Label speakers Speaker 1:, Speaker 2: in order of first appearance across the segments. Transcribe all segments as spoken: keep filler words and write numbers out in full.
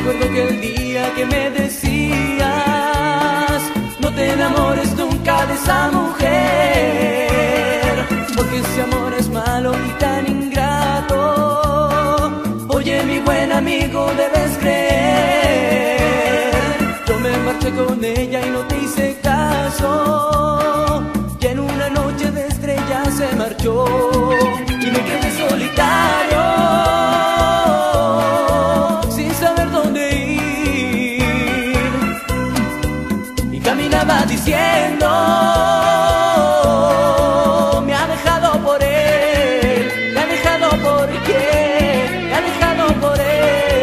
Speaker 1: Recuerdo que el día que me decías no te enamores nunca de esa mujer, porque ese amor es malo y tan ingrato. Oye, mi buen amigo, debes creer. Yo me marché con ella y no te hice caso, y en una noche de estrellas se marchó y me quedé solitario, sin saber dónde ir. Y caminaba diciendo: me ha dejado por él, me ha dejado por quién, me ha dejado por él.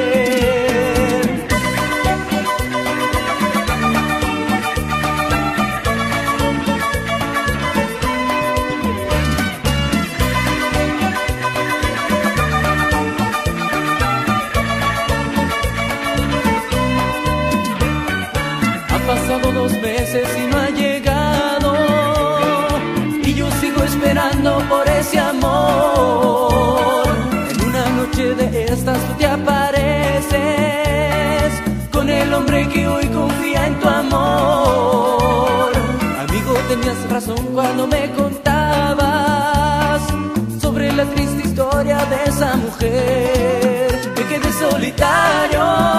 Speaker 1: Han pasado dos meses y no ha llegado, y yo sigo esperando por ese amor. En una noche de estas tú te apareces con el hombre que hoy confía en tu amor. Amigo, tenías razón cuando me contabas sobre la triste historia de esa mujer. Me quedé solitario,